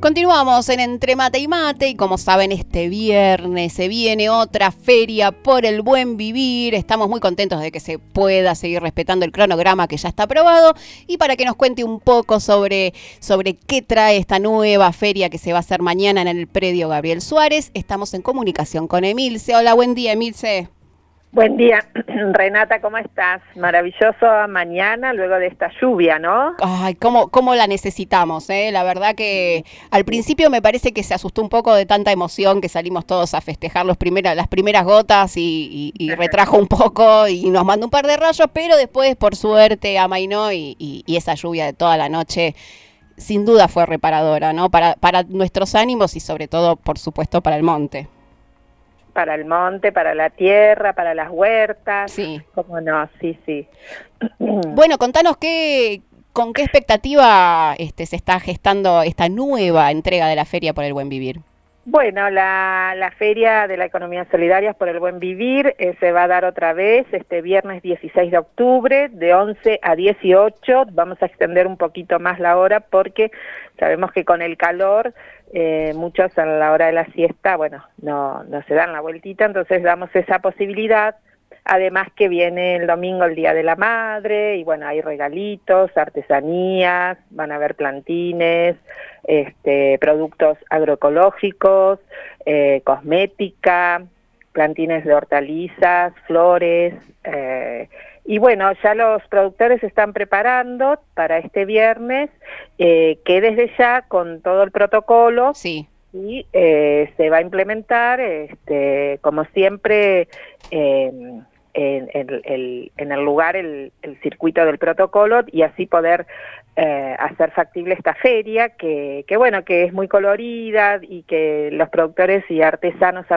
Continuamos en Entre Mate y Mate y como saben este viernes se viene otra feria por el buen vivir. Estamos muy contentos de que se pueda seguir respetando el cronograma que ya está aprobado y para que nos cuente un poco sobre qué trae esta nueva feria que se va a hacer mañana en el predio Gabriel Suárez, estamos en comunicación con Emilce. Hola, buen día, Emilce. Buen día, Renata, ¿cómo estás? Maravilloso mañana, luego de esta lluvia, ¿no? Ay, cómo la necesitamos, ¿eh? La verdad que al principio me parece que se asustó un poco de tanta emoción que salimos todos a festejar las primeras gotas y retrajo un poco y nos mandó un par de rayos, pero después, por suerte, amainó y esa lluvia de toda la noche sin duda fue reparadora, ¿no? Para nuestros ánimos y sobre todo, por supuesto, para el monte. Para el monte, para la tierra, para las huertas. Sí. ¿Cómo no? Sí, sí. Bueno, contanos con qué expectativa se está gestando esta nueva entrega de la Feria por el Buen Vivir. Bueno, la Feria de la Economía Solidaria por el Buen Vivir se va a dar otra vez este viernes 16 de octubre, de 11 a 18. Vamos a extender un poquito más la hora porque sabemos que con el calor muchos a la hora de la siesta, bueno, no se dan la vueltita, entonces damos esa posibilidad. Además que viene el domingo el Día de la Madre y bueno, hay regalitos, artesanías, van a haber plantines, productos agroecológicos, cosmética, plantines de hortalizas, flores, y bueno, ya los productores se están preparando para este viernes, que desde ya con todo el protocolo, sí. Y se va a implementar, como siempre, en el lugar el circuito del protocolo y así poder hacer factible esta feria que bueno, que es muy colorida y que los productores y artesanas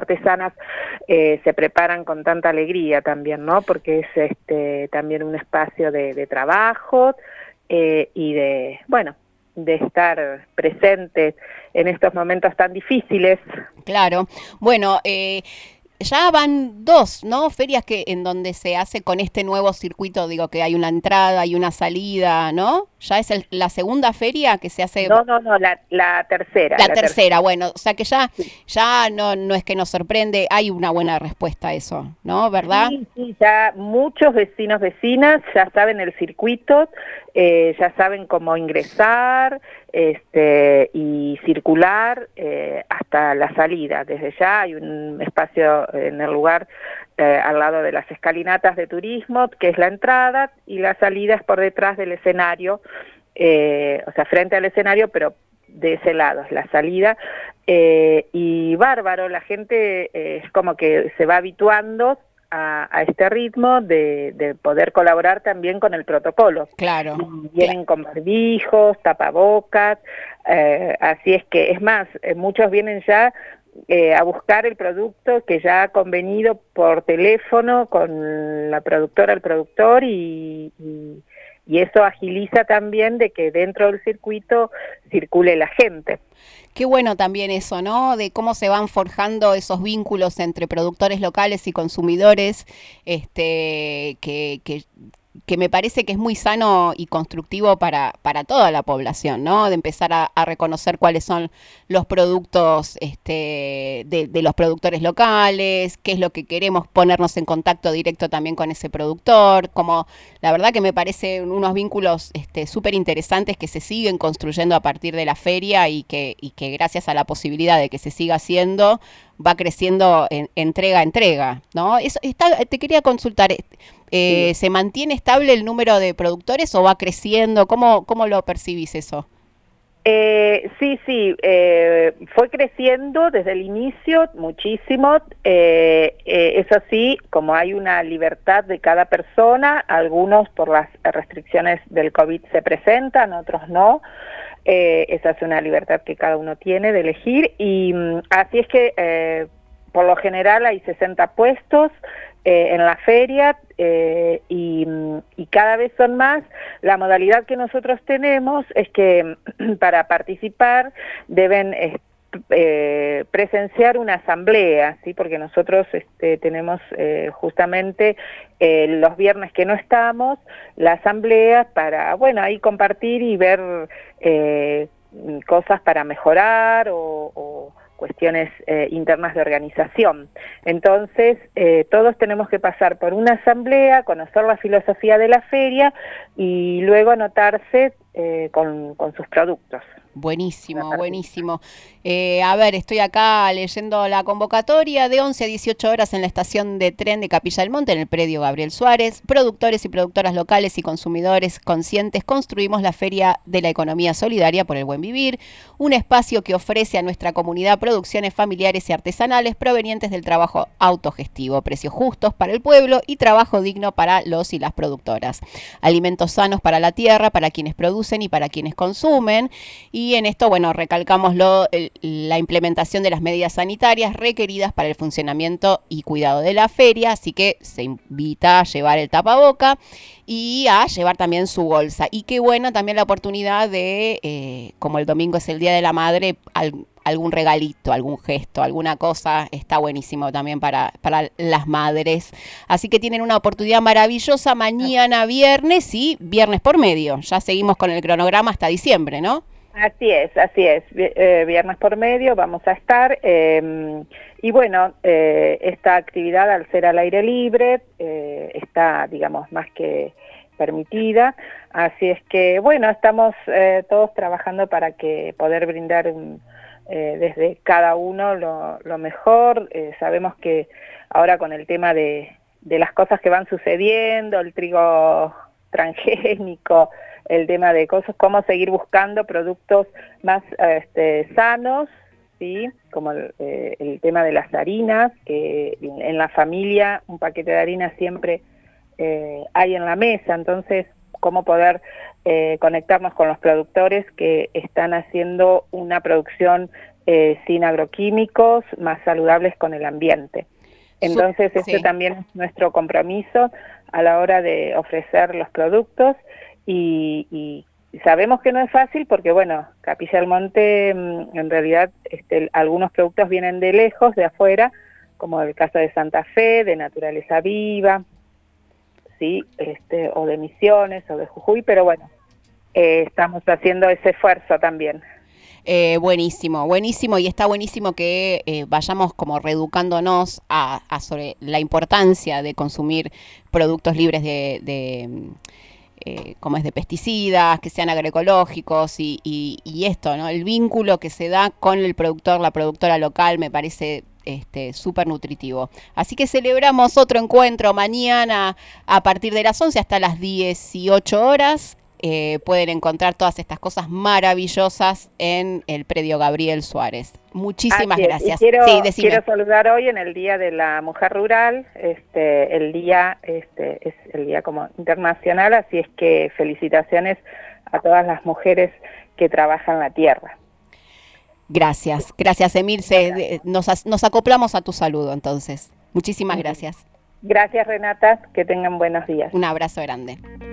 se preparan con tanta alegría también, ¿no? Porque es también un espacio de trabajo y de, bueno, de estar presentes en estos momentos tan difíciles. Claro. Bueno, ya van dos, ¿no? Ferias en donde se hace con este nuevo circuito, digo que hay una entrada y una salida, ¿no? Ya es la segunda feria que se hace. No, la tercera. La tercera, bueno, o sea que ya no es que nos sorprende, hay una buena respuesta a eso, ¿no? ¿Verdad? Sí, ya muchos vecinas ya saben el circuito, ya saben cómo ingresar y circular hasta la salida. Desde ya hay un espacio en el lugar al lado de las escalinatas de turismo, que es la entrada, y la salida es por detrás del escenario, o sea, frente al escenario, pero de ese lado es la salida, y bárbaro, la gente es como que se va habituando a este ritmo de poder colaborar también con el protocolo. Claro. Vienen con barbijos, tapabocas, así es que, es más, muchos vienen ya a buscar el producto que ya ha convenido por teléfono con la productora, el productor, y eso agiliza también de que dentro del circuito circule la gente. Qué bueno también eso, ¿no? De cómo se van forjando esos vínculos entre productores locales y consumidores, que me parece que es muy sano y constructivo para toda la población, ¿no? De empezar a reconocer cuáles son los productos de los productores locales, qué es lo que queremos, ponernos en contacto directo también con ese productor, como la verdad que me parecen unos vínculos súper interesantes que se siguen construyendo a partir de la feria y que gracias a la posibilidad de que se siga haciendo, va creciendo entrega a entrega, ¿no? Te quería consultar, Sí. ¿se mantiene estable el número de productores o va creciendo? ¿Cómo lo percibís eso? Sí, fue creciendo desde el inicio muchísimo, eso sí, como hay una libertad de cada persona, algunos por las restricciones del COVID se presentan, otros no. Esa es una libertad que cada uno tiene de elegir y así es que por lo general hay 60 puestos en la feria y cada vez son más. La modalidad que nosotros tenemos es que para participar deben presenciar una asamblea, ¿sí? Porque nosotros tenemos justamente los viernes que no estamos, la asamblea para, bueno, ahí compartir y ver cosas para mejorar o cuestiones internas de organización. Entonces, todos tenemos que pasar por una asamblea, conocer la filosofía de la feria y luego anotarse con sus productos. Buenísimo, buenísimo. A ver, estoy acá leyendo la convocatoria de 11 a 18 horas en la estación de tren de Capilla del Monte, en el predio Gabriel Suárez. Productores y productoras locales y consumidores conscientes construimos la Feria de la Economía Solidaria por el Buen Vivir, un espacio que ofrece a nuestra comunidad producciones familiares y artesanales provenientes del trabajo autogestivo, precios justos para el pueblo y trabajo digno para los y las productoras. Alimentos sanos para la tierra, para quienes producen y para quienes consumen. Y en esto, bueno, recalcamos la implementación de las medidas sanitarias requeridas para el funcionamiento y cuidado de la feria, así que se invita a llevar el tapaboca y a llevar también su bolsa. Y qué buena también la oportunidad de, como el domingo es el Día de la Madre, algún regalito, algún gesto, alguna cosa, está buenísimo también para las madres. Así que tienen una oportunidad maravillosa mañana viernes y viernes por medio. Ya seguimos con el cronograma hasta diciembre, ¿no? Así es. Viernes por medio vamos a estar. Y bueno, esta actividad al ser al aire libre está, digamos, más que permitida. Así es que, bueno, estamos todos trabajando para que poder brindar desde cada uno lo mejor. Sabemos que ahora con el tema de las cosas que van sucediendo, el trigo transgénico, el tema de cosas, cómo seguir buscando productos más sanos, ¿sí? Como el tema de las harinas, que en la familia un paquete de harina siempre hay en la mesa, entonces cómo poder conectarnos con los productores que están haciendo una producción sin agroquímicos, más saludables con el ambiente. Entonces este también es nuestro compromiso a la hora de ofrecer los productos y sabemos que no es fácil porque, bueno, Capilla del Monte en realidad algunos productos vienen de lejos, de afuera, como el caso de Santa Fe, de Naturaleza Viva, ¿sí? O de Misiones o de Jujuy, pero bueno, estamos haciendo ese esfuerzo también. Buenísimo, buenísimo, y está buenísimo que vayamos como reeducándonos sobre la importancia de consumir productos libres como es de pesticidas, que sean agroecológicos y esto, ¿no? El vínculo que se da con el productor, la productora local, me parece súper nutritivo. Así que celebramos otro encuentro mañana a partir de las 11 hasta las 18 horas. Pueden encontrar todas estas cosas maravillosas en el predio Gabriel Suárez. Muchísimas gracias. Quiero saludar hoy en el Día de la Mujer Rural, el día es el día como internacional, así es que felicitaciones a todas las mujeres que trabajan la tierra. Gracias, Emil, nos acoplamos a tu saludo entonces. Muchísimas gracias. Gracias, Renata, que tengan buenos días. Un abrazo grande.